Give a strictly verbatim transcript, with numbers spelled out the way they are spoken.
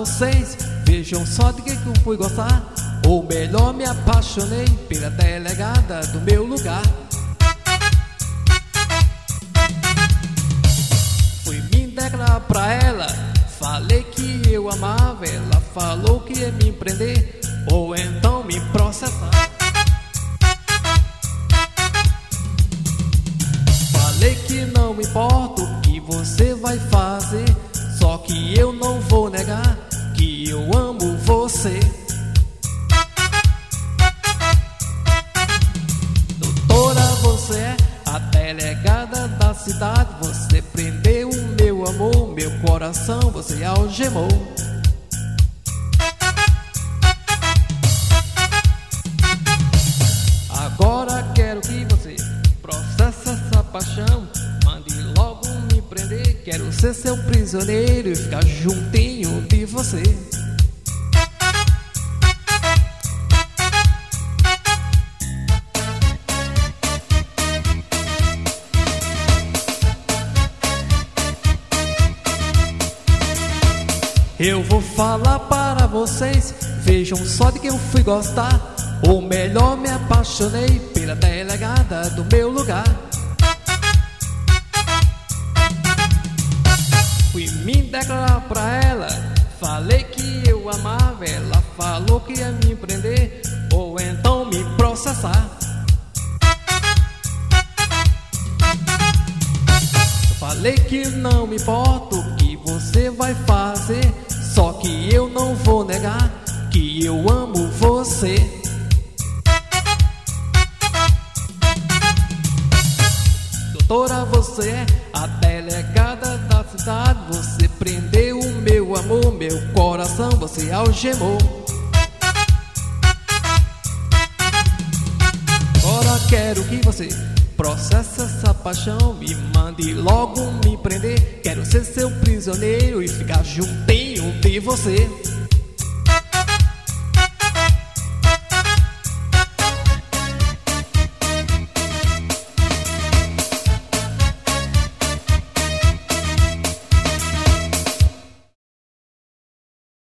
vocês, vejam só de que eu fui gostar. Ou melhor, me apaixonei pela delegada do meu lugar. Fui me declarar pra ela, falei que eu amava. Ela falou que ia me prender ou então me processar. Falei que não me importa o que você vai fazer, só que eu não vou negar que eu amo você. Doutora, você é a delegada da cidade. Você prendeu o meu amor, meu coração você algemou. Agora quero que você processe essa paixão, mande logo me prender. Quero ser seu prisioneiro e ficar juntinho de você. Eu vou falar para vocês, vejam só de quem eu fui gostar. Ou melhor, me apaixonei pela delegada do meu lugar. Fui me declarar pra ela, falei que eu amava. Ela falou que ia me prender ou então me processar. Falei que não me importa o que você vai fazer, só que eu não vou negar que eu amo você. Doutora, você é a delegada da cidade. Você prendeu o meu amor, meu coração você algemou. Agora quero que você processe essa paixão, me mande logo me prender. Quero ser seu prisioneiro e ficar juntinho de você.